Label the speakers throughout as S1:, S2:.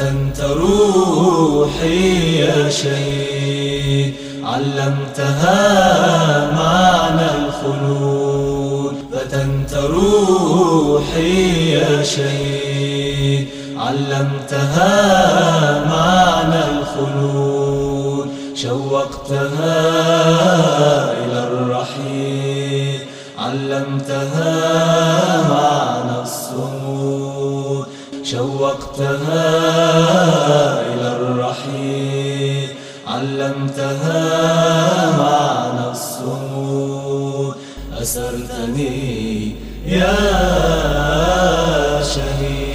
S1: فتنت روحي يا شهيد، علمتها معنى الخلود. فتنت روحي يا شهيد، علمتها معنى الخلود. شوقتها إلى الرحيل، علمتها معنى الصمود. شوقتها إلى الرحيل، علمتها معنى الصمود. أسرتني يا شهيد.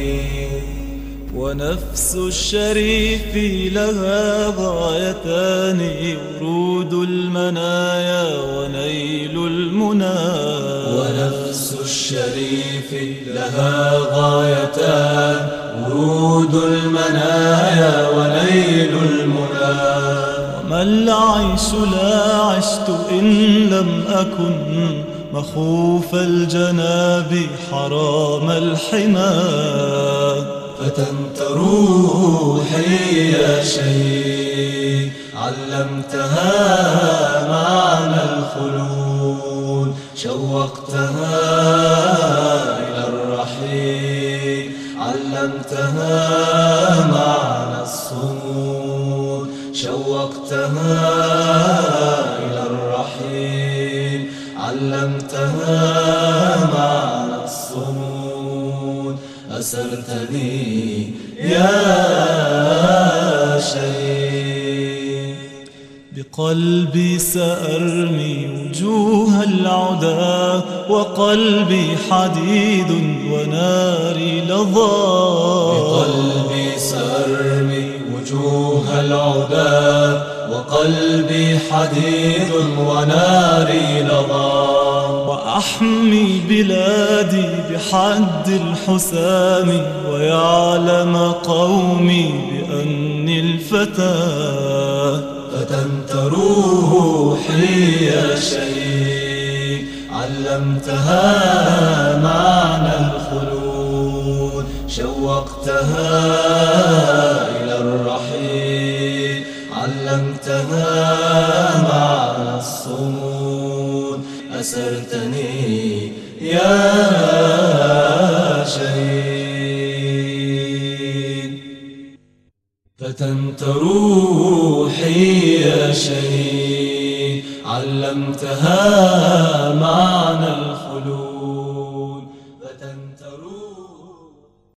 S2: ونفس الشريف لها غايتان، ورود المنايا ونيل المنى.
S1: ونفس الشريف لها غايتان، ورود المنايا ونيل المنى.
S2: وما العيش لا عشت إن لم أكن مخوف الجناب حرام الحمى.
S1: فتنت روحي يا شهيد، علمتها معنى الخلود. شوقتها إلى الرحيل، علمتها معنى الصمود. شوقتها إلى الرحيل، علمتها معنى الصمود. أسرتني يا شهيد.
S2: بقلبي سأرمي وجوه العدا، وقلبي حديد وناري لظى.
S1: بقلبي سأرمي وجوه العدا، وقلبي حديد وناري لظى.
S2: وأحمي بلادي بحد الحسام، ويعلم قومي بأني الفتى.
S1: فتنت روحي يا شهيد، علمتها معنى الخلود. شوقتها إلى الرحيل، علمتها معنى الصمود. أسرتني يا شهيد. فتنت روحي يا شهيد، علمتها معنى